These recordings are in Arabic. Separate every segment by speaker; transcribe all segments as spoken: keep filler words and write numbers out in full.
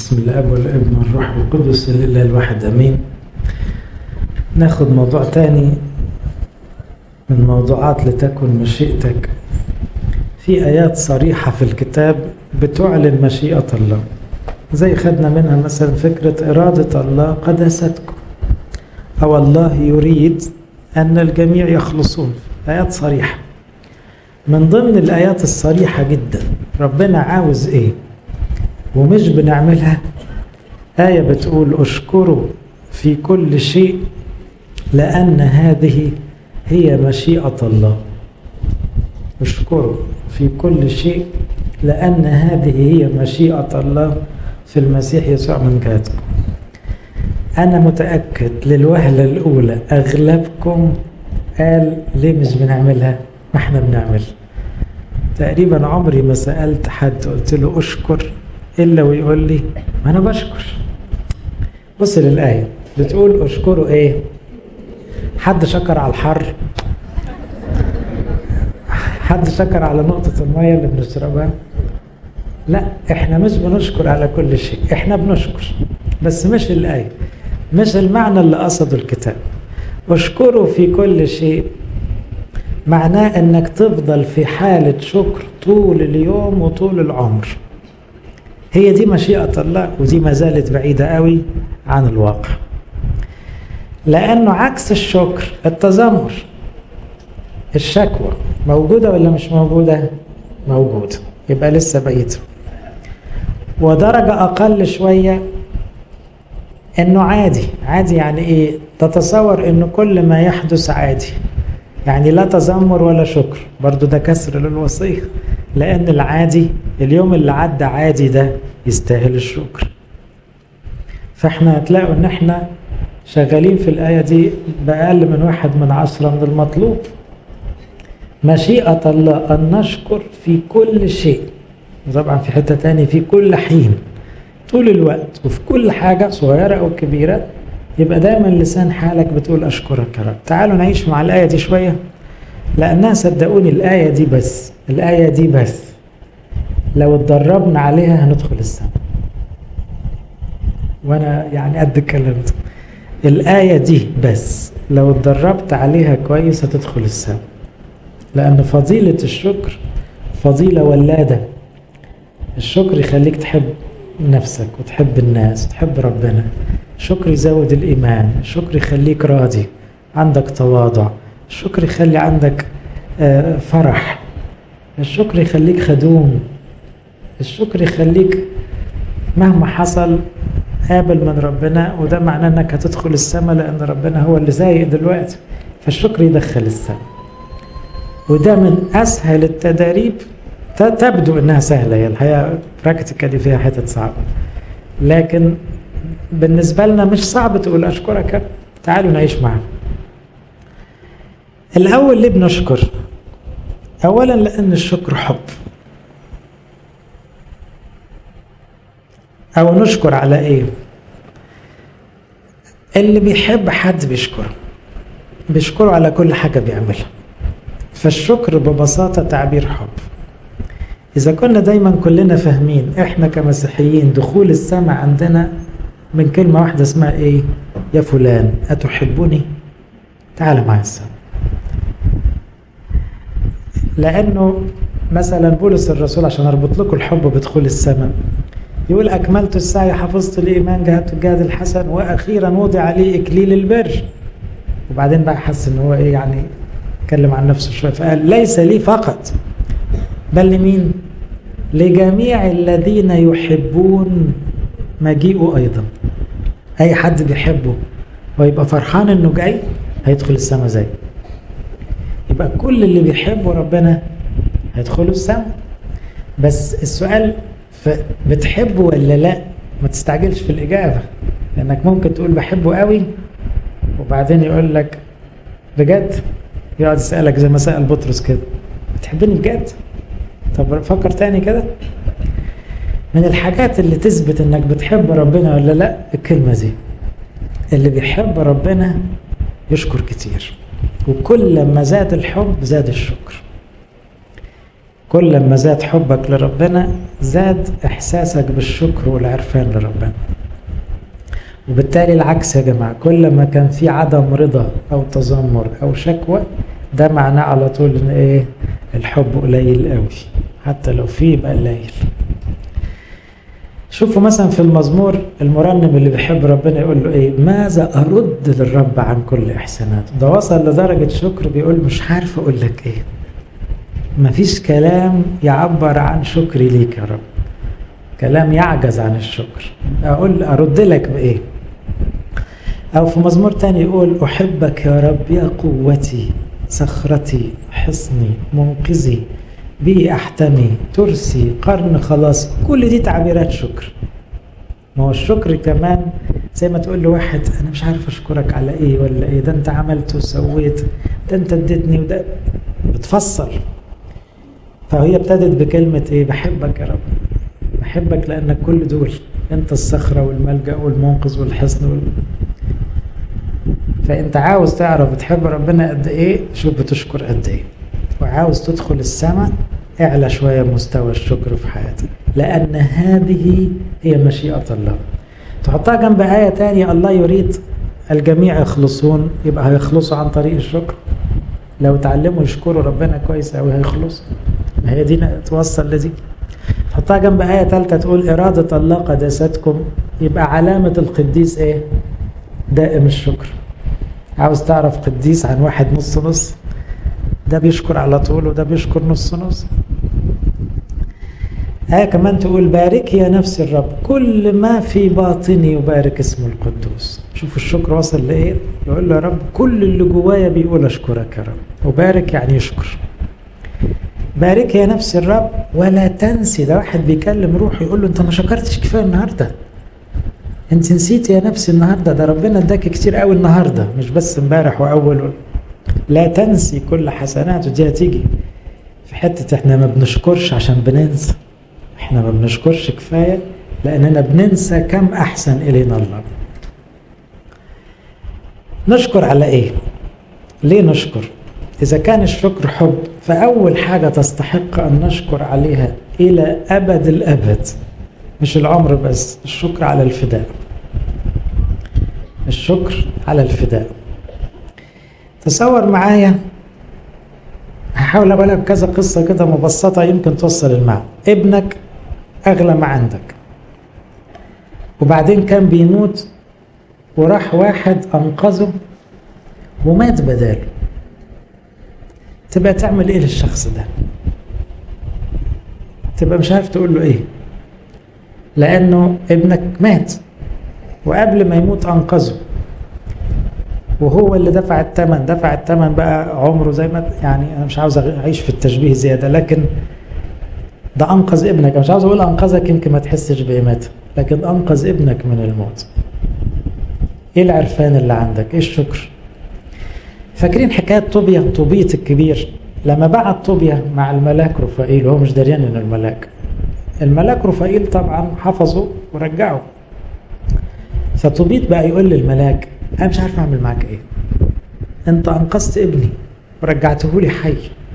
Speaker 1: بسم الاب والابن والروح القدس الاله الواحد امين. ناخد موضوع تاني من موضوعات لتكن مشيئتك. في ايات صريحة في الكتاب بتعلن مشيئة الله، زي خدنا منها مثلا فكرة إرادة الله قداستكم، أو الله يريد أن الجميع يخلصون. آيات صريحة. من ضمن الآيات الصريحة جدا ربنا عاوز إيه ومش بنعملها. آية بتقول اشكروا في كل شيء لأن هذه هي مشيئة الله. اشكروا في كل شيء لأن هذه هي مشيئة الله في المسيح يسوع من جهتكم. أنا متأكد للوهلة الأولى أغلبكم قال ليه مش بنعملها؟ ما احنا بنعمل. تقريبا عمري ما سألت حد قلت له أشكر إلا ويقول لي ما أنا بشكر. بص للآية بتقول أشكروا إيه؟ حد شكر على الحر؟ حد شكر على نقطة المية اللي بنشربها؟ لا، احنا مش بنشكر على كل شيء، احنا بنشكر بس مش الآية، مش المعنى اللي قصده الكتاب. اشكروا في كل شيء معناه انك تفضل في حالة شكر طول اليوم وطول العمر. هي دي مشيئة الله، ودي ما زالت بعيدة قوي عن الواقع، لأنه عكس الشكر التذمر. الشكوى موجودة ولا مش موجودة؟ موجودة، يبقى لسه بعيدة. ودرجة أقل شوية إنه عادي. عادي يعني إيه؟ تتصور إنه كل ما يحدث عادي، يعني لا تذمر ولا شكر. برضو ده كسر للوصية، لأن العادي اليوم اللي عدى عادي ده يستاهل الشكر. فإحنا هتلاقوا إن إحنا شغالين في الآية دي بأقل من واحد من عشرة من المطلوب. مشيئة الله أن نشكر في كل شيء، وطبعا في حتة تاني في كل حين، طول الوقت وفي كل حاجة صغيرة أو كبيرة. يبقى دايما لسان حالك بتقول أشكرك يا رب. تعالوا نعيش مع الآية دي شوية، لأنها صدقوني الآية دي بس الآية دي بس لو اتدربنا عليها هندخل السماء. وأنا يعني قد الكلام ده. الآية دي بس لو اتدربت عليها كويس هتدخل السماء، لأن فضيلة الشكر فضيلة ولادة. الشكر يخليك تحب نفسك وتحب الناس وتحب ربنا. الشكر يزود الإيمان. الشكر يخليك راضي، عندك تواضع. الشكر يخلي عندك فرح. الشكر يخليك خدوم. الشكر يخليك مهما حصل قابل من ربنا، وده معناه انك هتدخل السماء، لأن ربنا هو اللي سايق دلوقتي. فالشكر يدخل السماء، وده من أسهل التدريب. تبدو إنها سهلة، هي الحقيقة براكتيكالي فيها حتة صعبة، لكن بالنسبة لنا مش صعب تقول أشكرك. تعالوا نعيش معنا. الأول ليه بنشكر؟ أولا لأن الشكر حب، أو نشكر على إيه؟ اللي بيحب حد بيشكره، بيشكره على كل حاجة بيعملها. فالشكر ببساطة تعبير حب. إذا كنا دايما كلنا فاهمين إحنا كمسيحيين دخول السماء عندنا من كلمة واحدة اسمها إيه؟ يا فلان أتحبني؟ تعال معي السماء. لأنه مثلا بولس الرسول عشان أربط لكم الحب بدخول السماء يقول أكملت السعي، حفظت الإيمان، جاهدت الجهاد الحسن، وأخيرا وضع لي إكليل البر. وبعدين بقى حس إن هو إيه يعني، اتكلم عن نفسه شوية فقال ليس لي فقط بل لمين؟ لجميع الذين يحبون مجيئه أيضا. أي حد بيحبه ويبقى فرحان إنه جاي هيدخل السماء زي. يبقى كل اللي بيحبوا ربنا هيدخلوا السماء. بس السؤال بتحبه ولا لا؟ ما تستعجلش في الإجابة، لأنك ممكن تقول بحبه قوي وبعدين يقول لك بجد، يقعد يسألك زي ما سأل بطرس كده بتحبني بجد؟ طب فكر تاني كده. من الحاجات اللي تثبت انك بتحب ربنا ولا لا الكلمة دي، اللي بيحب ربنا يشكر كتير، وكل ما زاد الحب زاد الشكر. كل ما زاد حبك لربنا زاد إحساسك بالشكر والعرفان لربنا. وبالتالي العكس يا جماعة، كل ما كان في عدم رضا أو تذمر أو شكوى ده معناه على طول إن إيه؟ الحب قليل قوي، حتى لو فيه يبقى قليل. شوفوا مثلا في المزمور المرنم اللي بيحب ربنا يقول له إيه؟ ماذا أرد للرب عن كل إحساناته. ده وصل لدرجة شكر بيقول مش عارف أقول لك إيه، مفيش كلام يعبر عن شكري ليك يا رب، كلام يعجز عن الشكر. أقول أرد لك بإيه؟ أو في مزمور تاني يقول أحبك يا رب يا قوتي صخرتي حصني منقذي بي أحتمي ترسي قرن خلاص. كل دي تعبيرات شكر. ما هو الشكر كمان زي ما تقول لواحد أنا مش عارف أشكرك على إيه ولا إيه، ده أنت عملت وسويت، ده أنت اديتني، وده بتفصل. فهي ابتدت بكلمة إيه؟ بحبك يا رب، بحبك لأنك كل دول، أنت الصخرة والملجأ والمنقذ والحصن وال... فأنت عاوز تعرف بتحب ربنا قد إيه، شوف بتشكر قد إيه. وعاوز تدخل السماء اعلى شوية مستوى الشكر في حياتك، لأن هذه هي مشيئة الله. تحطها جنب آية تانية، الله يريد الجميع يخلصون، يبقى هيخلصوا عن طريق الشكر. لو تعلموا يشكروا ربنا كويس أوي هيخلصوا. ما هي دي توصل لدي. تحطها جنب آية ثالثة تقول إرادة الله قداستكم، يبقى علامة القديس إيه؟ دائم الشكر. عاوز تعرف قديس عن واحد نص نص؟ ده بيشكر على طول وده بيشكر نص نص. آية كمان تقول بارك يا نفس الرب كل ما في باطني يبارك اسمه القدوس. شوفوا الشكر وصل لإيه؟ يقول له يا رب كل اللي جوايا بيقول أشكرك يا رب. وبارك يعني يشكر. بارك يا نفس الرب ولا تنسي. ده واحد بيكلم روحه يقول له أنت ما شكرتش كفاية النهاردة، أنت نسيت يا نفسي النهاردة، ده ربنا اداك كتير قوي النهاردة مش بس امبارح وأول. لا تنسي كل حسناته. دي هتيجي في حتة احنا ما بنشكرش عشان بننسى، احنا ما بنشكرش كفاية لأننا بننسى كم أحسن إلينا الله. نشكر على إيه؟ ليه نشكر؟ إذا كان الشكر حب فأول حاجة تستحق أن نشكر عليها إلى أبد الأبد، مش العمر بس، الشكر على الفداء. الشكر على الفداء. تصور معايا، هحاول أقولها بكذا قصة كده مبسطة يمكن توصل المعنى. ابنك أغلى ما عندك، وبعدين كان بيموت وراح واحد أنقذه ومات بداله، تبقى تعمل إيه للشخص ده؟ تبقى مش عارف تقول له إيه، لأنه ابنك مات وقبل ما يموت أنقذه، وهو اللي دفع الثمن. دفع الثمن بقى عمره زي ما يعني، أنا مش عاوز أعيش في التشبيه زيادة، لكن ده أنقذ ابنك. مش عاوز أقول أنقذك يمكن ما تحسش بقيمته، لكن أنقذ ابنك من الموت. إيه العرفان اللي عندك؟ إيه الشكر؟ فاكرين حكاية طوبيا، طوبيت الكبير لما بعت طوبيا مع الملاك رفائيل وهو مش داريان إن الملاك الملاك رفائيل طبعا حفظه ورجعه. فطوبيت بقى يقول للملاك أنا مش عارف أعمل معك إيه، أنت أنقذت ابني ورجعته لي حي،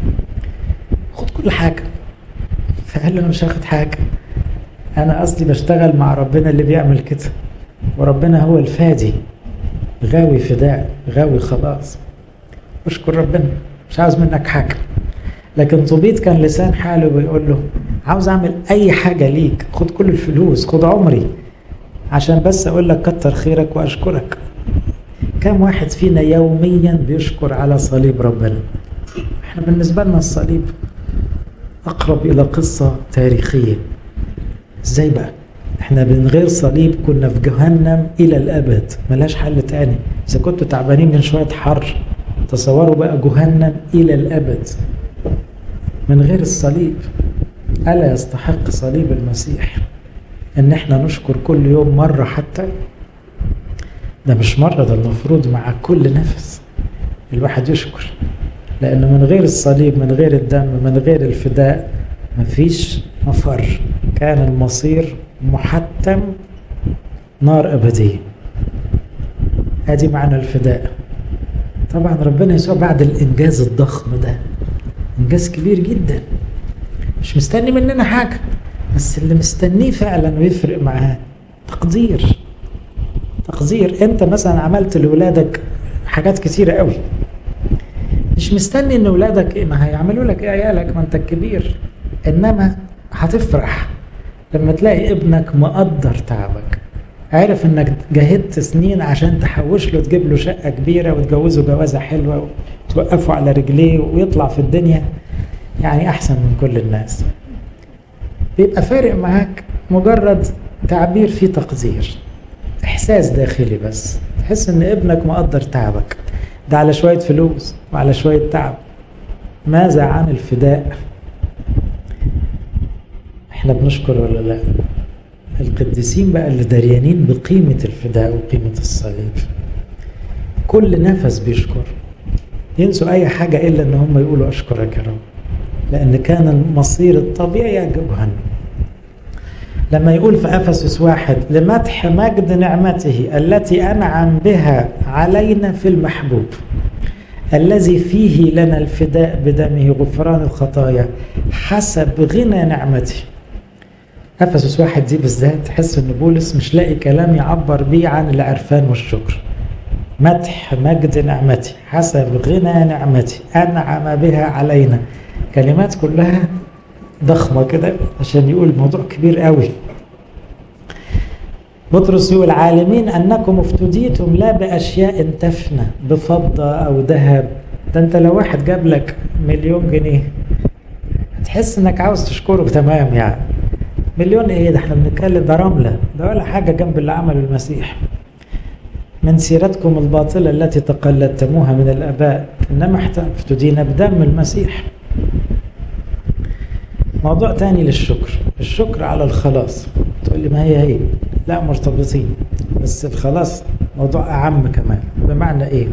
Speaker 1: خد كل حاجة. فقال له أنا مش هاخد حاجة، أنا أصلي بشتغل مع ربنا اللي بيعمل كده، وربنا هو الفادي، غاوي فداء، غاوي خلاص، اشكر ربنا، مش عاوز منك حاجة. لكن طوبيت كان لسان حاله بيقول له عاوز أعمل أي حاجة ليك، خد كل الفلوس، خد عمري، عشان بس أقول لك كتر خيرك وأشكرك. كم واحد فينا يوميا بيشكر على صليب ربنا؟ احنا بالنسبة لنا الصليب أقرب إلى قصة تاريخية. ازاي بقى؟ احنا من غير صليب كنا في جهنم إلى الأبد، ملاش حل تاني. إذا كنتوا تعبانين من شوية حر، تصوروا بقى جهنم إلى الأبد من غير الصليب. ألا يستحق صليب المسيح إن احنا نشكر كل يوم مرة حتى؟ ده مش مرة، ده المفروض مع كل نفس الواحد يشكر، لأنه من غير الصليب، من غير الدم، من غير الفداء مفيش مفر. كان المصير محتم نار أبدية. ادي معنى الفداء. طبعا ربنا يسوع بعد الإنجاز الضخم ده، إنجاز كبير جدا، مش مستني مننا حاجة، بس اللي مستنيه فعلا ويفرق معاه تقدير. تقدير. انت مثلا عملت لولادك حاجات كتيرة قوي، مش مستني ان ولادك ايه ما هيعملوا لك ايه عيالك، ما انت الكبير، انما هتفرح لما تلاقي ابنك مقدر تعبك، عارف انك جهدت سنين عشان تحوش له، تجيب له شقة كبيرة وتجوزه جوازة حلوة وتوقفه على رجليه ويطلع في الدنيا يعني احسن من كل الناس. بيبقى فارق معاك مجرد تعبير فيه تقدير، احساس داخلي، بس تحس ان ابنك مقدر تعبك ده على شوية فلوس وعلى شوية تعب. ماذا عن الفداء؟ احنا بنشكر ولا لا؟ القديسين بقى اللي داريانين بقيمة الفداء وقيمة الصليب كل نفس بيشكر، ينسوا اي حاجة الا ان هم يقولوا اشكرك يا رب، لان كان المصير الطبيعي يا جهنم. لما يقول في أفسس واحد لمدح مجد نعمته التي أنعم بها علينا في المحبوب الذي فيه لنا الفداء بدمه غفران الخطايا حسب غنى نعمته. أفسس واحد دي بالذات تحس ان بولس مش لاقي كلام يعبر بيه عن العرفان والشكر. مدح مجد نعمته حسب غنى نعمته أنعم بها علينا، كلمات كلها ضخمة كده عشان يقول الموضوع كبير قوي. بطرس يقول عالمين أنكم افتديتم لا بأشياء تفنى بفضة أو ذهب. ده أنت لو واحد جاب لك مليون جنيه هتحس أنك عاوز تشكره تمام، يعني مليون إيه ده، احنا بنتكلم ده رملة، ده ولا حاجة جنب اللي عمله المسيح. من سيرتكم الباطلة التي تقلدتموها من الآباء إنما افتدينا بدم المسيح. موضوع تاني للشكر، الشكر على الخلاص. تقول لي ما هي هي، لا مرتبطين، بس الخلاص موضوع أعم كمان. بمعنى إيه؟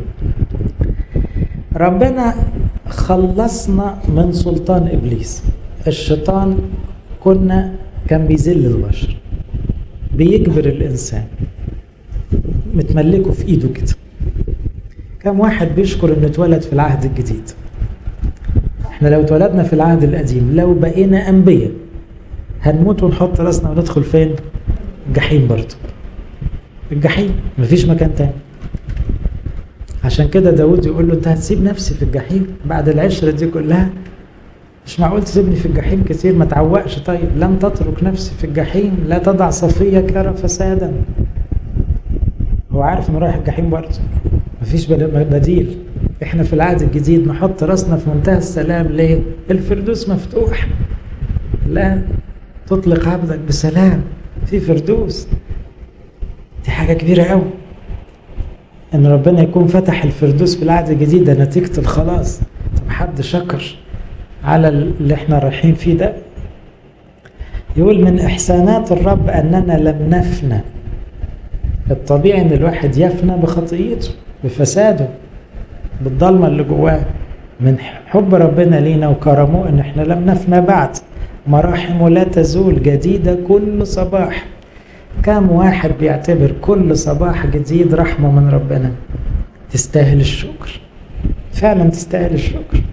Speaker 1: ربنا خلصنا من سلطان إبليس. الشيطان كنا كان بيذل البشر، بيجبر الإنسان، متملكه في إيده كده. كم واحد بيشكر إنه اتولد في العهد الجديد؟ احنا لو اتولدنا في العهد القديم لو بقينا أنبياء هنموت ونحط راسنا وندخل فين؟ الجحيم برضه. الجحيم مفيش مكان تاني. عشان كده داود يقول له انت هتسيب نفسي في الجحيم بعد العشرة دي كلها؟ مش معقول تسيبني في الجحيم كتير، ما تعوقش. طيب لن تترك نفسي في الجحيم، لا تضع صفيك يرى فسادا. هو عارف انه رايح الجحيم برضه، مفيش بديل. احنا في العهد الجديد نحط راسنا في منتهى السلام. ليه؟ الفردوس مفتوح. لا تطلق عبدك بسلام في فردوس. دي حاجة كبيرة قوي ان ربنا يكون فتح الفردوس في العهد الجديد، ده نتيجة الخلاص. طب حد شكر على اللي احنا رايحين فيه ده؟ يقول من احسانات الرب اننا لم نفنى. الطبيعي ان الواحد يفنى بخطيئته بفساده بالضلمة اللي جواه. من حب ربنا لينا وكرمه ان احنا لم نفنى بعد، مراحمه لا تزول جديدة كل صباح. كم واحد بيعتبر كل صباح جديد رحمة من ربنا؟ تستاهل الشكر، فعلا تستاهل الشكر.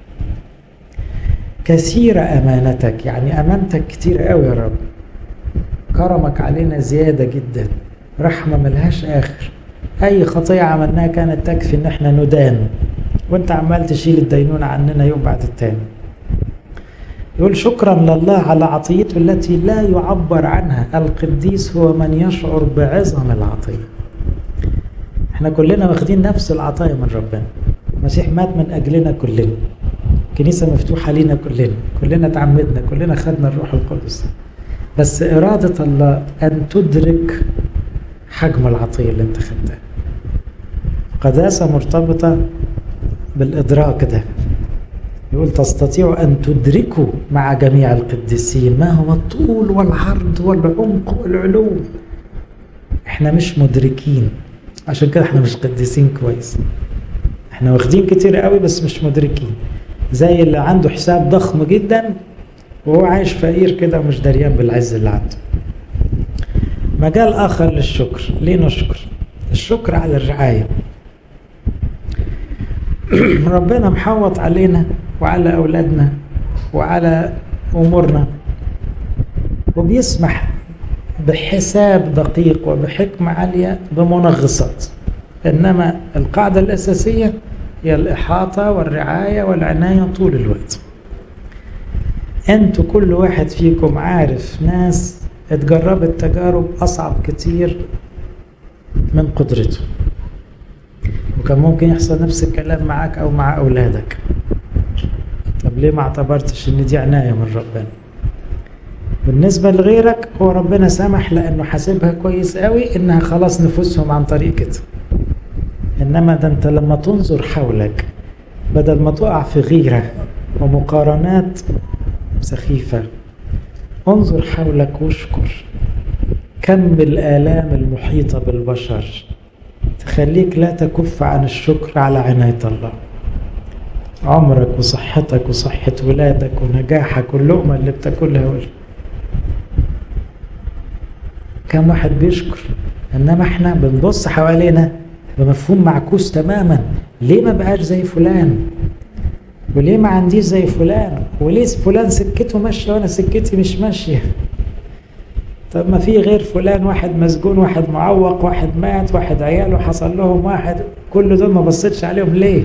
Speaker 1: كثيرة أمانتك، يعني أمانتك كتير قوي يا رب، كرمك علينا زيادة جدا، رحمة ملهاش آخر. أي خطية عملناها كانت تكفي إن احنا ندان، وانت عمال تشيل الدينون عننا يوم بعد التاني. يقول شكرا لله على عطيته التي لا يعبر عنها. القديس هو من يشعر بعظم العطية. احنا كلنا واخدين نفس العطايا من ربنا. المسيح مات من أجلنا كلنا، كنيسة مفتوحة لينا كلنا، كلنا تعمدنا، كلنا خدنا الروح القدس. بس إرادة الله أن تدرك حجم العطية اللي انت خدتها. قداسة مرتبطة بالإدراك ده. يقول تستطيع أن تدركوا مع جميع القديسين ما هو الطول والعرض والعمق والعلو. احنا مش مدركين، عشان كده احنا مش قديسين كويس. احنا واخدين كتير قوي بس مش مدركين، زي اللي عنده حساب ضخم جدا وهو عايش فقير كده ومش دريان بالعز اللي عنده. مجال آخر للشكر. ليه نشكر؟ الشكر على الرعاية. ربنا محوط علينا وعلى أولادنا وعلى أمورنا وبيسمح بحساب دقيق وبحكمة عالية بمنغصات، إنما القاعدة الأساسية هي الإحاطة والرعاية والعناية طول الوقت. أنتوا كل واحد فيكم عارف ناس اتجربت تجارب أصعب كتير من قدرته، وكان ممكن يحصل نفس الكلام معاك أو مع أولادك. طب ليه ما اعتبرتش إن دي عناية من ربنا؟ بالنسبة لغيرك هو ربنا سمح لأنه حاسبها كويس قوي إنها خلاص نفوسهم عن طريق كده. إنما ده أنت لما تنظر حولك بدل ما تقع في غيرة ومقارنات سخيفة، انظر حولك واشكر. كم الآلام المحيطة بالبشر تخليك لا تكف عن الشكر على عناية الله. عمرك وصحتك وصحة ولادك ونجاحك واللقمة اللي بتاكلها وال... كم واحد بيشكر. انما احنا بنبص حوالينا بمفهوم معكوس تماما. ليه ما بقاش زي فلان؟ وليه ما عنديش زي فلان؟ وليه فلان سكته ماشية وانا سكتي مش ماشية؟ طب ما في غير فلان، واحد مسجون، واحد معوق، واحد مات، واحد عياله حصل لهم، واحد كل دول ما بصيتش عليهم ليه؟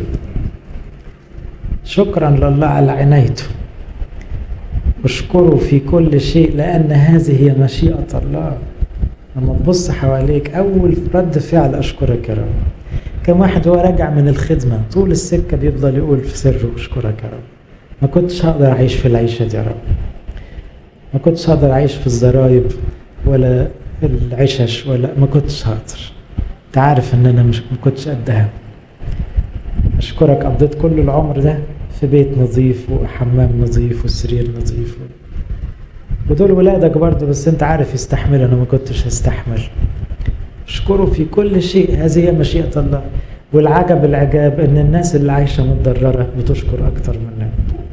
Speaker 1: شكرا لله على عنايته. اشكروا في كل شيء لأن هذه هي مشيئة الله. لما تبص حواليك أول رد فعل أشكرك يا رب. كم واحد هو راجع من الخدمة طول السكة بيفضل يقول في سره أشكرك يا رب. ما كنتش هقدر أعيش في العيشة دي يا رب، ما كنتش هقدر أعيش في الزرايب ولا العشش، ولا ما كنتش هقدر. أنت عارف إن أنا مش ما كنتش قدها. أشكرك قضيت كل العمر ده في بيت نظيف وحمام نظيف وسرير نظيف، ودول ولادك برضه، بس أنت عارف يستحمل، أنا ما كنتش هستحمل. اشكروا في كل شيء، هذه هي مشيئة الله. والعجب العجاب إن الناس اللي عايشة متضررة بتشكر أكتر مننا.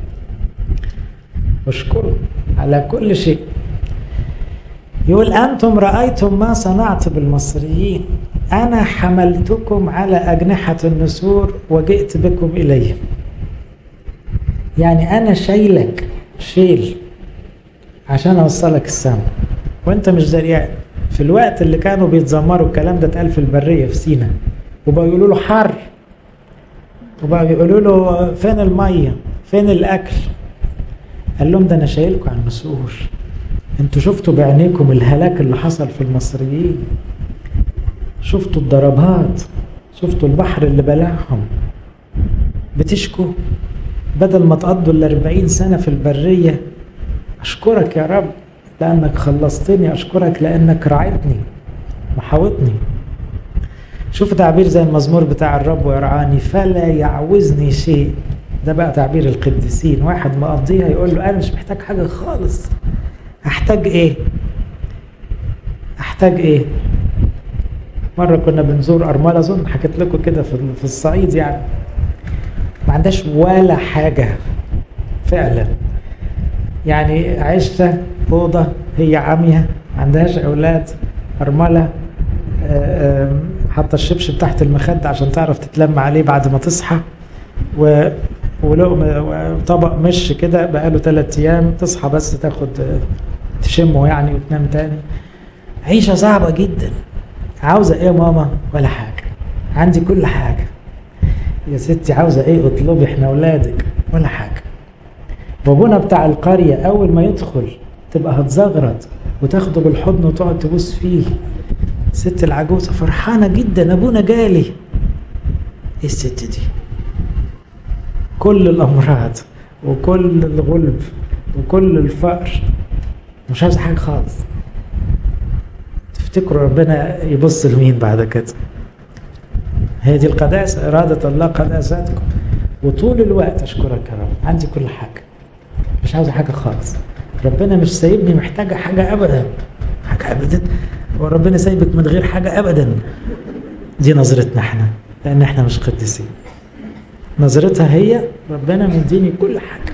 Speaker 1: اشكروا على كل شيء. يقول أنتم رأيتم ما صنعت بالمصريين، أنا حملتكم على أجنحة النسور وجئت بكم إلي. يعني أنا شايلك شيل عشان أوصلك السماء وأنت مش دريان. في الوقت اللي كانوا بيتذمروا الكلام ده اتقال في البرية في سينا، وبقوا يقولوا له حر، وبقوا يقولوا له فين المية فين الأكل، قال لهم ده أنا شايلكم على النسور. انتوا شفتوا بعينيكم الهلاك اللي حصل في المصريين، شفتوا الضربات، شفتوا البحر اللي بلعهم. بتشكوا بدل ما تقضوا الاربعين سنة في البرية. أشكرك يا رب لأنك خلصتني، أشكرك لأنك رعيتني محاوطني. شوف تعبير زي المزمور بتاع الرب ويرعاني فلا يعوزني شيء. ده بقى تعبير القديسين. واحد مقضيها يقول له أنا مش محتاج حاجة خالص. أحتاج إيه؟ أحتاج إيه؟ مرة كنا بنزور أرملة، أظن حكيت لكم كده في الصعيد، يعني ما عندهاش ولا حاجة فعلا. يعني عشت أوضة، هي عامية، ما عندهاش أولاد، أرملة، حتى الشبشب تحت المخدة عشان تعرف تتلم عليه بعد ما تصحى، و ولو طبق مش كده بقاله ثلاث أيام، تصحى بس تاخد تشمه يعني وتنام تاني. عيشة صعبة جدا. عاوزة ايه يا ماما؟ ولا حاجة. عندي كل حاجة. يا ستي عاوزة ايه؟ اطلبي، احنا اولادك. ولا حاجة. بابونا بتاع القرية اول ما يدخل تبقى هتزغرط وتاخده بالحضن وتقعد تبوس فيه. ست العجوزة فرحانة جدا، ابونا جالي. ايه الست دي؟ كل الامراض وكل الغلب وكل الفقر، مش عاوز حاجة خالص. تفتكروا ربنا يبص لمين بعد كده؟ هي دي القداسة، إرادة الله قداستكم. وطول الوقت أشكرك يا رب، عندي كل حاجة، مش عاوز حاجة خالص. ربنا مش سايبني محتاجة حاجة أبدا. حاجة أبدا؟ وربنا سايبك من غير حاجة أبدا. دي نظرتنا احنا، لأن احنا مش قديسين. نظرتها هي ربنا مديني كل حاجة،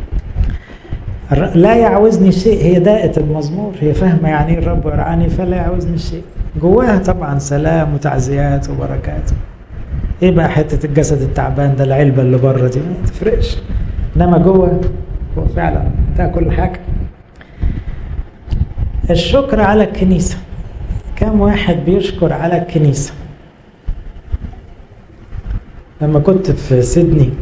Speaker 1: لا يعوزني شيء. هي داءة المزمور، هي فاهمة يعني الرب يرعاني فلا يعوزني شيء. جواها طبعا سلام وتعزيات وبركات. ايه بقى حتة الجسد التعبان ده، العلبة اللي بره دي ما تفرقش، انما جوه هو فعلا تاكل حاجة. الشكر على الكنيسة، كم واحد بيشكر على الكنيسة؟ لما كنت في سيدني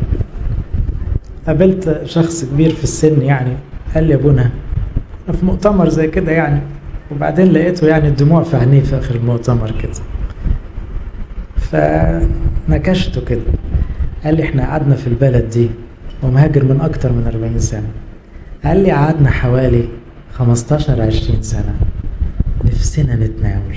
Speaker 1: قابلت شخص كبير في السن يعني، قال لي ابونا في مؤتمر زي كده يعني، وبعدين لقيته يعني الدموع في عينيه في اخر المؤتمر كده، فنكشته كده. قال لي احنا قعدنا في البلد دي ومهاجر من اكتر من أربعين سنة. قال لي قعدنا حوالي خمستاشر عشرين سنة نفسنا نتناول،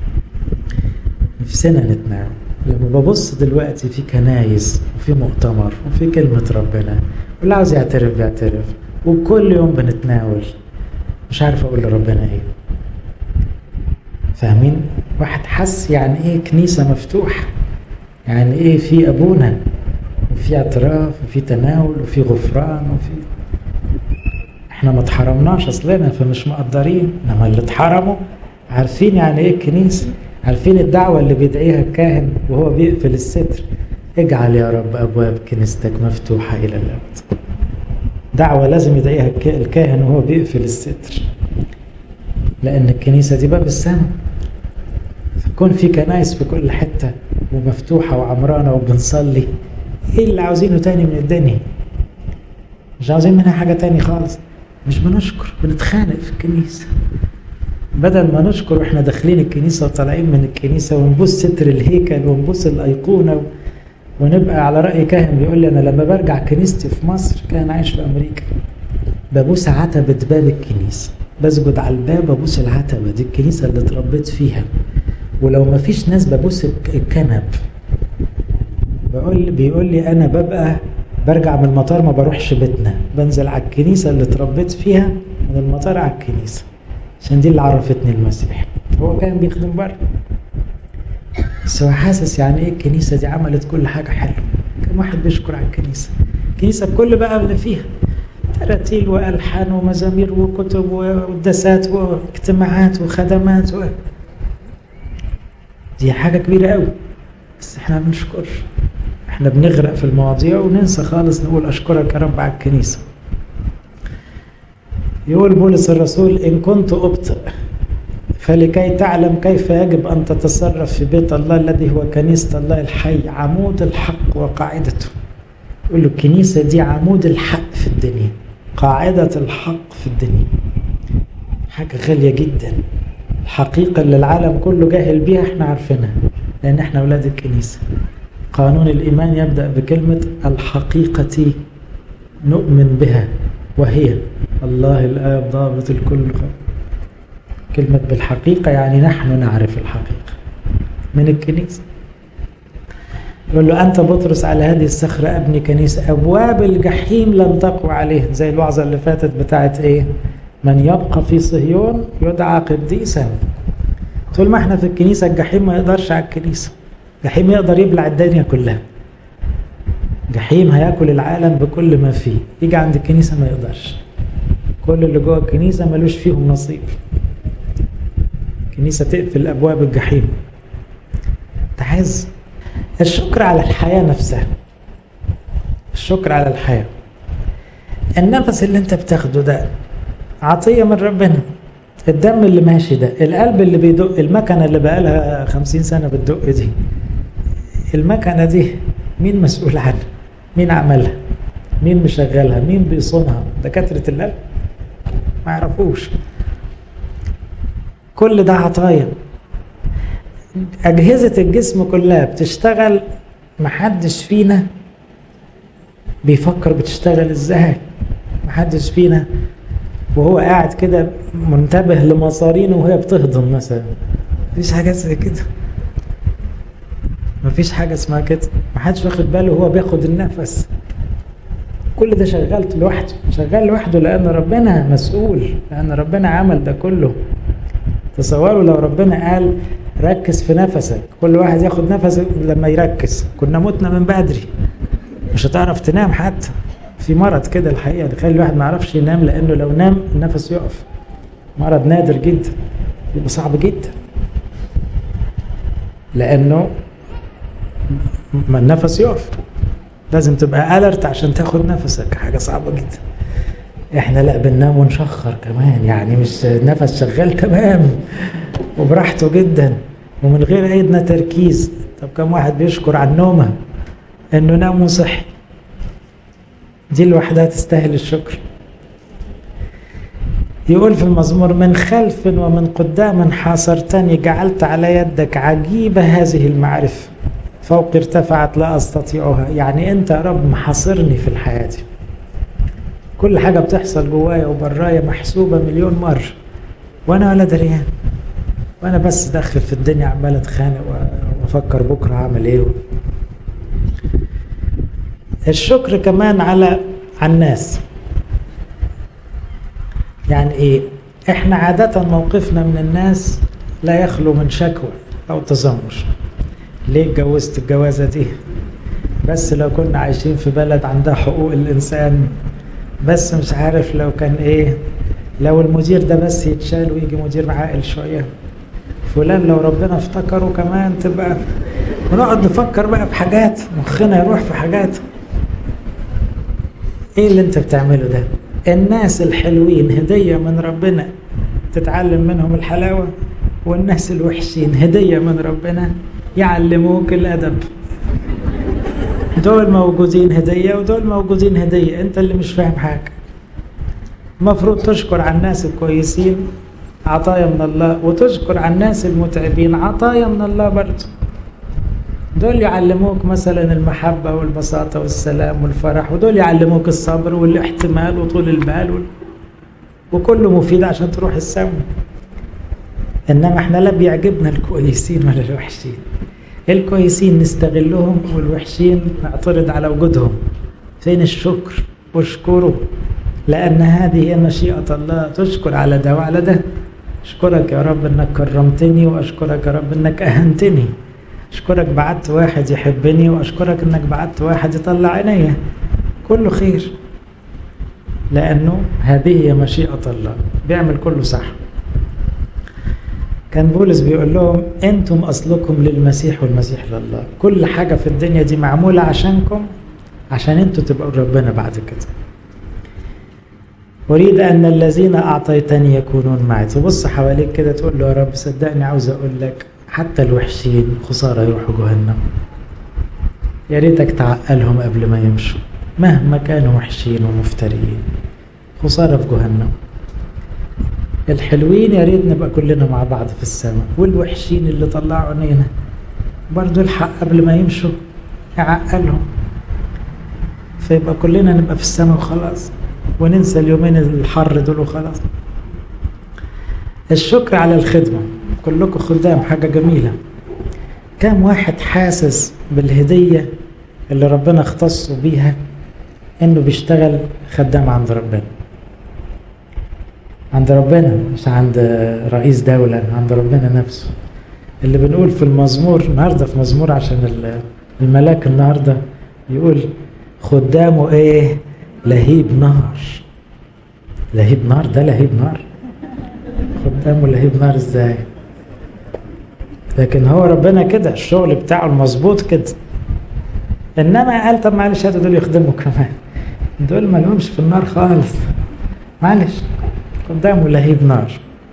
Speaker 1: نفسنا نتناول. لما ببص دلوقتي في كنايس وفي مؤتمر وفي كلمة ربنا، واللي عاوز يعترف بيعترف، وكل يوم بنتناول، مش عارف اقول لربنا ايه. فاهمين؟ واحد حس يعني ايه كنيسة مفتوحة، يعني ايه في ابونا وفي اعتراف وفي تناول وفي غفران وفي. احنا ما اتحرمناش اصلنا فمش مقدرين، انما اللي اتحرموا عارفين يعني ايه الكنيسة، عارفين الدعوة اللي بيدعيها الكاهن وهو بيقفل الستر: اجعل يا رب ابواب كنيستك مفتوحة الى الابد. دعوة لازم يدعيها الكاهن وهو بيقفل الستر، لان الكنيسة دي باب السماء. فكون في كنائس في كل حتة ومفتوحة وعمرانة وبنصلي، ايه اللي عاوزينه تاني من الدنيا؟ مش عاوزين منها حاجة تاني خالص. مش بنشكر، بنتخانق في الكنيسة. بدل ما نشكر واحنا داخلين الكنيسة وطالعين من الكنيسة ونبوس ستر الهيكل ونبوس الأيقونة، ونبقى على رأي كاهن بيقول لي: أنا لما برجع كنيستي في مصر، كان عايش في أمريكا، ببوس عتبة باب الكنيسة، بسجد على الباب أبوس العتبة دي، الكنيسة اللي اتربيت فيها، ولو ما فيش ناس ببوس الكنب. بقول بيقول لي أنا ببقى برجع من المطار ما بروحش بيتنا، بنزل على الكنيسة اللي اتربيت فيها، من المطار على الكنيسة، عشان دي اللي عرفتني المسيح. هو كان بيخدم بره بس هو حاسس يعني ايه الكنيسة دي عملت كل حاجة حلوة. كم واحد بيشكر على الكنيسة، الكنيسة بكل بقى اللي فيها، تراتيل وألحان ومزامير وكتب وقداسات واجتماعات وخدمات و... دي حاجة كبيرة قوي، بس احنا بنشكر، احنا بنغرق في المواضيع وننسى خالص نقول أشكرك يا رب على الكنيسة. يقول بولس الرسول: إن كنت أبطئ فلكي تعلم كيف يجب أن تتصرف في بيت الله الذي هو كنيسة الله الحي، عمود الحق وقاعدته. يقول له الكنيسة دي عمود الحق في الدنيا، قاعدة الحق في الدنيا، حاجة غالية جدا. الحقيقة اللي العالم كله جاهل بيها احنا عارفينها، لأن احنا أولاد الكنيسة. قانون الإيمان يبدأ بكلمة الحقيقة نؤمن بها، وهي الله الآب ضابط الكل. كلمة بالحقيقة يعني نحن نعرف الحقيقة من الكنيسة. يقول له: أنت بطرس، على هذه الصخرة أبني كنيسة، أبواب الجحيم لن تقوى عليه. زي الوعظة اللي فاتت بتاعت إيه؟ من يبقى في صهيون يدعى قديسا. طول ما احنا في الكنيسة الجحيم ما يقدرش على الكنيسة. الجحيم يقدر يبلع الدنيا كلها، جحيم هياكل العالم بكل ما فيه، يجي عند الكنيسة ما يقدرش. كل اللي جوه الكنيسة ملوش فيهم نصيب. الكنيسة تقفل أبواب الجحيم. تعز الشكر على الحياة نفسها، الشكر على الحياة. النفس اللي انت بتاخده ده عطية من ربنا، الدم اللي ماشي ده، القلب اللي بيدق، المكنة اللي بقالها خمسين سنة بتدق دي، المكنة دي مين مسؤول عنها؟ مين عملها؟ مين مشغلها؟ مين بيصونها؟ دكاترة القلب؟ ما يعرفوش. كل ده عطايا. أجهزة الجسم كلها بتشتغل، محدش فينا بيفكر بتشتغل ازاي. محدش فينا وهو قاعد كده منتبه لمصارينه وهي بتهضم مثلا. مفيش حاجة زي كده، مفيش حاجة اسمها كده. محدش واخد باله وهو بياخد النفس. كل ده شغال لوحده، شغال لوحده لأن ربنا مسؤول، لأن ربنا عمل ده كله. تصوروا لو ربنا قال ركز في نفسك، كل واحد ياخد نفسه لما يركز، كنا متنا من بدري. مش هتعرف تنام حتى. في مرض كده الحقيقة يخلي الواحد ما يعرفش ينام، لأنه لو نام النفس يقف. مرض نادر جدا، يبقى صعب جدا، لأنه ما النفس يقف. لازم تبقى ألرت عشان تاخد نفسك، حاجة صعبة جدا. احنا لا بننام ونشخر كمان، يعني مش نفس شغال تمام وبراحته جدا ومن غير ايدنا تركيز. طب كم واحد بيشكر عن نومه انه نام وصحي؟ دي لوحدها تستاهل الشكر. يقول في المزمور: من خلف ومن قدام حاصرتني، جعلت على يدك عجيبة هذه المعرفة، فوق ارتفعت لا أستطيعها. يعني أنت يا رب محاصرني في الحياة دي، كل حاجة بتحصل جوايا وبرايا محسوبة مليون مرة، وأنا ولا دريان، وأنا بس داخل في الدنيا عمال أتخانق وأفكر بكرة هعمل إيه. الشكر كمان على على الناس. يعني ايه؟ احنا عادة موقفنا من الناس لا يخلو من شكوى او تذمر. ليه اتجوزت الجوازة دي؟ بس لو كنا عايشين في بلد عندها حقوق الانسان، بس مش عارف لو كان ايه، لو المدير ده بس يتشال ويجي مدير عاقل شوية، فلان لو ربنا افتكره كمان تبقى، ونقعد نفكر بقى في حاجات، مخنا يروح في حاجات. ايه اللي انت بتعمله ده؟ الناس الحلوين هدية من ربنا تتعلم منهم الحلاوة، والناس الوحشين هدية من ربنا يعلموك الأدب. دول موجودين هدية ودول موجودين هدية، انت اللي مش فاهم حاجة. المفروض تشكر على الناس الكويسين عطايا من الله، وتشكر على الناس المتعبين عطايا من الله برضه. دول يعلموك مثلا المحبة والبساطة والسلام والفرح، ودول يعلموك الصبر والاحتمال وطول البال وال... وكله مفيد عشان تروح السما. إنما احنا لا بيعجبنا الكويسين ولا الوحشين. الكويسين نستغلهم والوحشين نعترض على وجودهم. فين الشكر؟ واشكره، لأن هذه هي مشيئة الله. تشكر على ده وعلى ده. أشكرك يا رب إنك كرمتني، وأشكرك يا رب إنك أهنتني. أشكرك بعت واحد يحبني، وأشكرك إنك بعت واحد يطلع عينيا. كله خير، لأنه هذه هي مشيئة الله، بيعمل كله صح. كان بولس بيقول لهم: أنتم أصلكم للمسيح والمسيح لله. كل حاجة في الدنيا دي معمولة عشانكم، عشان أنتوا تبقوا ربنا بعد كده. أريد أن الذين أعطيتني يكونون معي. تبص حواليك كده تقول له: يا رب صدقني عاوز أقول لك حتى الوحشين خسارة يروحوا جهنم. يا ريتك تعقلهم قبل ما يمشوا، مهما كانوا وحشين ومفترين خسارة في جهنم. الحلوين يا ريت نبقى كلنا مع بعض في السماء، والوحشين اللي طلعوا عينينا برضو الحق قبل ما يمشوا يعقلهم، فيبقى كلنا نبقى في السماء وخلاص، وننسى اليومين الحر دول وخلاص. الشكر على الخدمة. كلكم خدام، حاجة جميلة. كم واحد حاسس بالهدية اللي ربنا اختصه بيها انه بيشتغل خدام عند ربنا، عند ربنا مش عند رئيس دولة، عند ربنا نفسه. اللي بنقول في المزمور النهاردة، في مزمور عشان الملاك النهاردة يقول: خدامه ايه؟ لهيب نار. لهيب نار؟ ده لهيب نار؟ خدامه لهيب نار ازاي؟ لكن هو ربنا كده، الشغل بتاعه المظبوط كده. انما قال: طب معلش هاتوا دول يخدموا كمان، دول ما لهمش في النار خالص، معلش قدامه لهيب نار.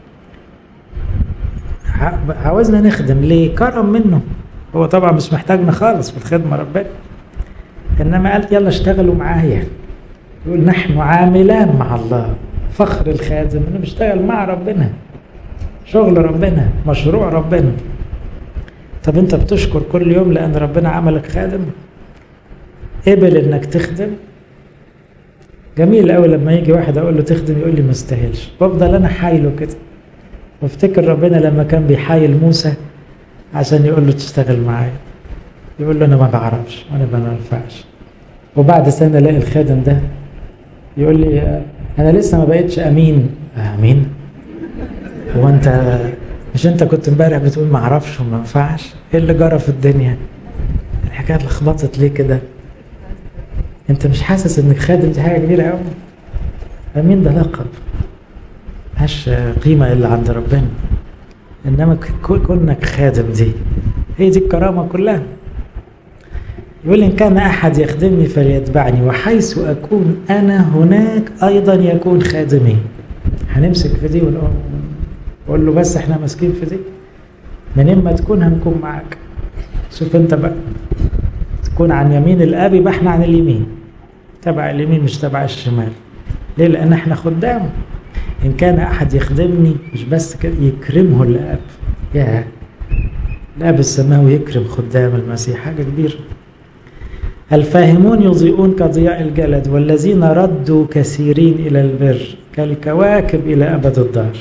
Speaker 1: عاوزنا نخدم ليه؟ كرم منه. هو طبعا مش محتاجنا خالص في الخدمة ربنا، انما قال: يلا اشتغلوا معايا. يقول: نحن عاملان مع الله. فخر الخادم انه بيشتغل مع ربنا، شغل ربنا، مشروع ربنا. طب انت بتشكر كل يوم لان ربنا عملك خادم؟ قبل انك تخدم. جميل قوي لما يجي واحد اقول له تخدم يقول لي ما استاهلش، وافضل انا حايله كده. وافتكر ربنا لما كان بيحايل موسى عشان يقول له تشتغل معايا، يقول له انا ما بعرفش وانا ما ينفعش. وبعد سنه الاقي الخادم ده يقول لي: انا لسه ما بقيتش امين. امين؟ هو انت مش انت كنت امبارح بتقول ما اعرفش وما ينفعش؟ ايه اللي جرى في الدنيا؟ الحكايه اتلخبطت ليه كده؟ انت مش حاسس انك خادم؟ دي حاجه كبيره قوي. امين ده لقب ملهاش قيمه الا عند ربنا، انما كونك خادم دي هي دي الكرامه كلها. يقول إن كان أحد يخدمني فليتبعني، وحيث أكون أنا هناك أيضا يكون خادمي. هنمسك في دي ونقول له بس احنا ماسكين في دي، منين ما تكون هنكون معاك. شوف انت بقى، تكون عن يمين الآب يبقى احنا عن اليمين، تبع اليمين مش تبع الشمال. ليه؟ لأن احنا خدام. إن كان أحد يخدمني، مش بس كده، يكرمه الآب. يا الآب السماوي يكرم خدام المسيح، حاجة كبيرة. الفاهمون يضيئون كضياء الجلد، والذين ردوا كثيرين إلى البر كالكواكب إلى أبد الدار.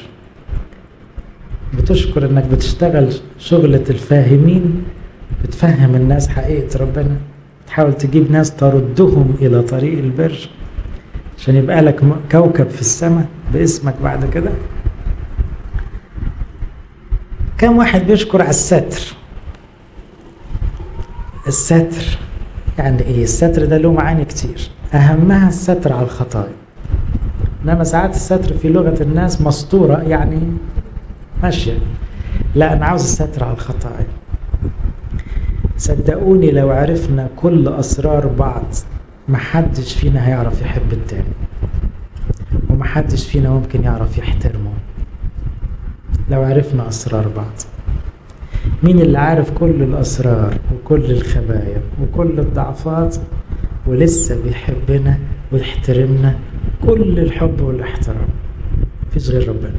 Speaker 1: بتشكر انك بتشتغل شغلة الفاهمين، بتفهم الناس حقيقة ربنا، تحاول تجيب ناس تردهم إلى طريق البر عشان يبقى لك كوكب في السماء باسمك بعد كده. كم واحد بيشكر على الستر؟ الستر يعني ايه؟ الستر ده له معاني كتير، اهمها الستر على الخطايا. انما ساعات الستر في لغة الناس مسطورة، يعني ماشية. لا، انا عاوز الستر على الخطايا. صدقوني لو عرفنا كل اسرار بعض محدش فينا هيعرف يحب التاني، ومحدش فينا ممكن يعرف يحترمه. لو عرفنا اسرار بعض، مين اللي عارف كل الاسرار وكل الخبايا وكل الضعفات ولسه بيحبنا ويحترمنا كل الحب والاحترام؟ مفيش غير ربنا،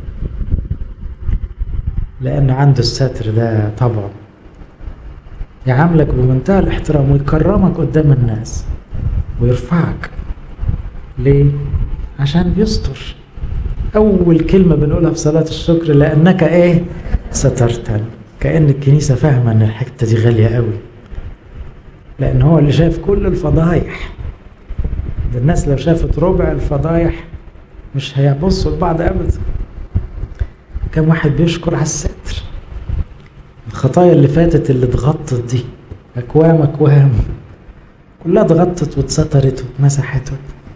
Speaker 1: لأنه عنده الستر ده طبعا. يعاملك بمنتهى الاحترام ويكرمك قدام الناس ويرفعك. ليه؟ عشان بيستر. أول كلمة بنقولها في صلاة الشكر: لأنك إيه؟ سترتني. كأن الكنيسة فاهمة أن الحتة دي غالية قوي، لأن هو اللي شاف كل الفضايح. ده الناس لو شافت ربع الفضايح مش هيبصوا لبعض أبدا. كم واحد بيشكر على الستر؟ الخطايا اللي فاتت اللي اتغطت دي، أكوام أكوام كلها اتغطت واتسترت واتمسحت،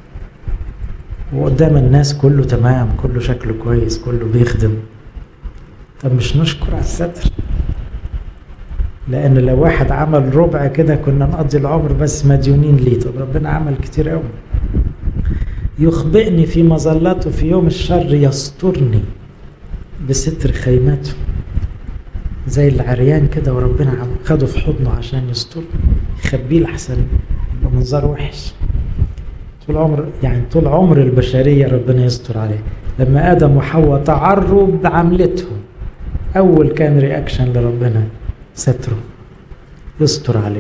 Speaker 1: وقدام الناس كله تمام، كله شكله كويس، كله بيخدم. طب مش نشكر على الستر؟ لأن لو واحد عمل ربع كده كنا نقضي العمر بس مديونين ليه. طب ربنا عمل كتير قوي. يخبئني في مظلته، في يوم الشر يسترني بستر خيمته. زي العريان كده وربنا خده في حضنه عشان يستر، يخبيه لحسن يبقى منظر وحش. طول عمر يعني طول عمر البشرية ربنا يستر عليه. لما آدم وحواء تعروا بعملتهم، أول كان رياكشن لربنا ستره، يستر عليه.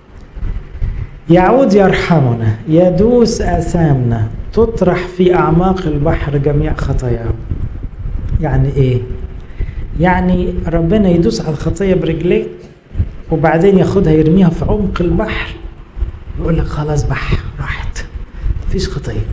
Speaker 1: يعود يرحمنا، يدوس آثامنا، تطرح في أعماق البحر جميع خطاياهم. يعني إيه؟ يعني ربنا يدوس على الخطية برجليه وبعدين ياخدها يرميها في عمق البحر، يقول لك خلاص بحر راحت، مفيش خطية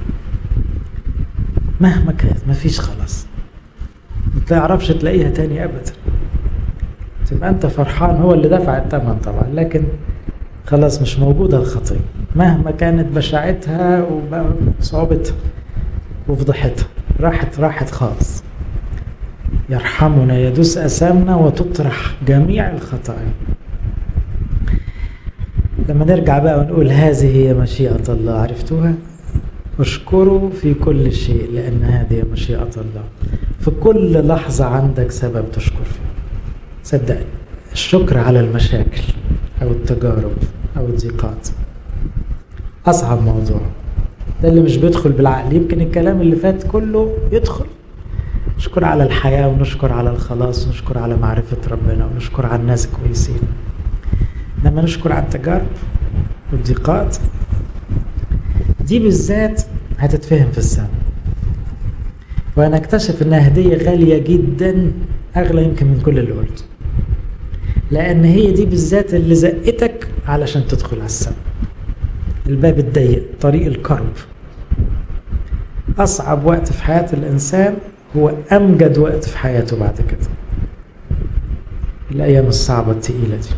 Speaker 1: مهما كانت، مفيش خلاص، ما تعرفش تلاقيها تاني أبدا. تبقى أنت فرحان، هو اللي دفع الثمن طبعا، لكن خلاص مش موجودة الخطية مهما كانت بشاعتها وصعوبتها وفضحتها، راحت راحت خالص. يرحمنا، يدوس أثامنا، وتطرح جميع الخطايا. لما نرجع بقى ونقول هذه هي مشيئة الله، عرفتوها؟ اشكروا في كل شيء لأن هذه مشيئة الله. في كل لحظة عندك سبب تشكر فيه. صدقني الشكر على المشاكل أو التجارب أو الضيقات أصعب موضوع، ده اللي مش بيدخل بالعقل. يمكن الكلام اللي فات كله يدخل، نشكر على الحياة ونشكر على الخلاص ونشكر على معرفة ربنا ونشكر على الناس كويسين، لما نشكر على التجارب والضيقات دي بالذات هتتفهم في السنة، وهنكتشف انها هدية غالية جدا، اغلى يمكن من كل اللي قلته، لان هي دي بالذات اللي زقتك علشان تدخل على السنة. الباب الضيق، طريق الكرب. اصعب وقت في حياة الانسان هو امجد وقت في حياته بعد كده، الايام الصعبة التقيلة دي.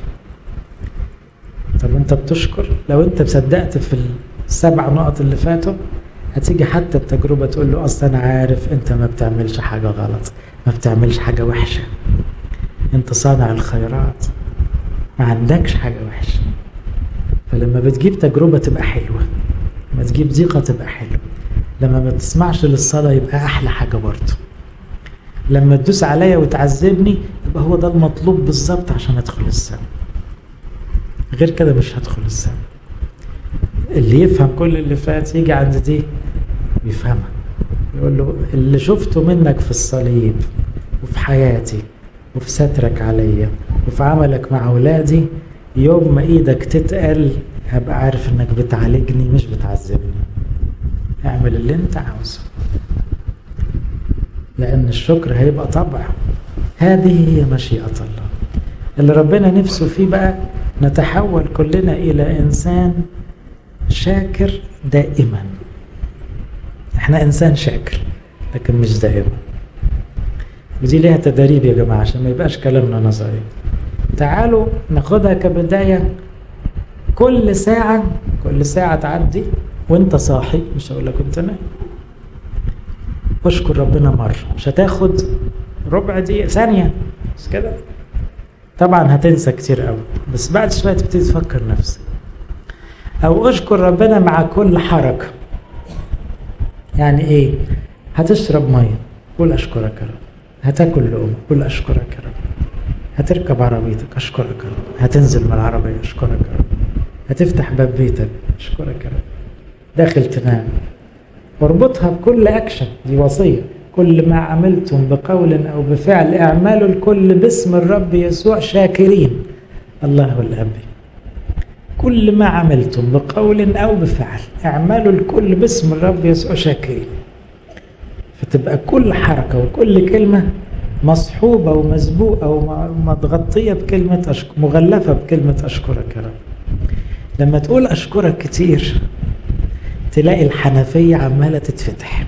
Speaker 1: طب انت بتشكر؟ لو انت صدقت في السبع نقط اللي فاتوا، هتيجي حتى التجربة تقول له اصلا انا عارف انت ما بتعملش حاجة غلط، ما بتعملش حاجة وحشة، انت صانع الخيرات، ما عندكش حاجة وحشة. فلما بتجيب تجربة تبقى حلوة، لما تجيب ضيقة تبقى حلوة، لما ما تسمعش للصلاة يبقى أحلى حاجة برضه، لما تدوس عليا وتعذبني يبقى هو ده المطلوب بالظبط عشان أدخل السماء، غير كده مش هدخل السماء. اللي يفهم كل اللي فات يجي عند دي ويفهمها، يقول له اللي شفته منك في الصليب وفي حياتي وفي سترك عليا وفي عملك مع أولادي، يوم ما إيدك تتقل هبقى عارف إنك بتعالجني مش بتعذبني. اعمل اللي انت عاوزه، لأن الشكر هيبقى طبع. هذه هي مشيئة الله اللي ربنا نفسه فيه بقى، نتحول كلنا إلى إنسان شاكر دائما. احنا إنسان شاكر لكن مش دائما، ودي ليها تدريب يا جماعة عشان ما يبقاش كلامنا نظري. تعالوا ناخدها كبداية، كل ساعة كل ساعة تعدي وانت صاحي، مش هقول لك انت نايم، اشكر ربنا مرة. مش هتاخد ربع دقيقة ثانية بس كده، طبعا هتنسى كتير قوي، بس بعد شوية تبتدي تفكر نفسك. او اشكر ربنا مع كل حركة. يعني ايه؟ هتشرب مية قول اشكرك يا رب، هتاكل لقمة قول اشكرك يا رب، هتركب عربيتك اشكرك يا رب، هتنزل من العربية اشكرك يا رب، هتفتح باب بيتك اشكرك يا رب، داخل تنام. واربطها بكل اكشن، دي وصية. كل ما عملتم بقول او بفعل اعملوا الكل باسم الرب يسوع شاكرين الله والاب. كل ما عملتم بقول او بفعل اعملوا الكل باسم الرب يسوع شاكرين. فتبقى كل حركة وكل كلمة مصحوبة ومسبوقة ومتغطية بكلمة أشكر، مغلفة بكلمة أشكرك يا رب. لما تقول أشكرك كتير تلاقي الحنفية عمالة تتفتح،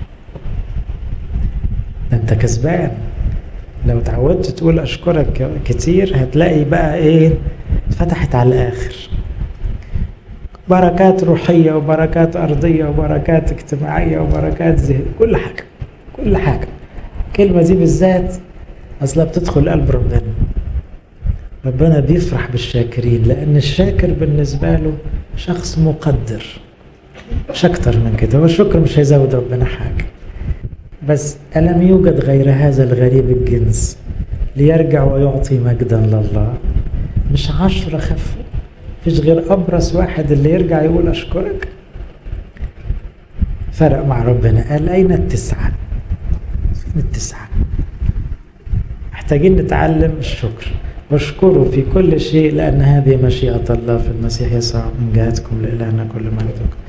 Speaker 1: أنت كسبان. لو تعودت تقول أشكرك كتير هتلاقي بقى إيه؟ فتحت على الآخر، بركات روحية وبركات أرضية وبركات اجتماعية وبركات ذهن، كل حاجة كل حاجة. الكلمة دي بالذات أصلا بتدخل قلب ربنا. ربنا بيفرح بالشاكرين، لأن الشاكر بالنسبة له شخص مقدر، مش أكتر من كده. هو الشكر مش هيزود ربنا حاجة، بس ألم يوجد غير هذا الغريب الجنس ليرجع ويعطي مجدا لله. مش عشرة خفوا، فيش غير أبرص واحد اللي يرجع يقول أشكرك. فرق مع ربنا، قال أين التسعة؟ فين التسعة؟ محتاجين نتعلم الشكر. واشكروا في كل شيء لأن هذه مشيئة الله في المسيح يسوع. من جهتكم لإلهنا كل مجد.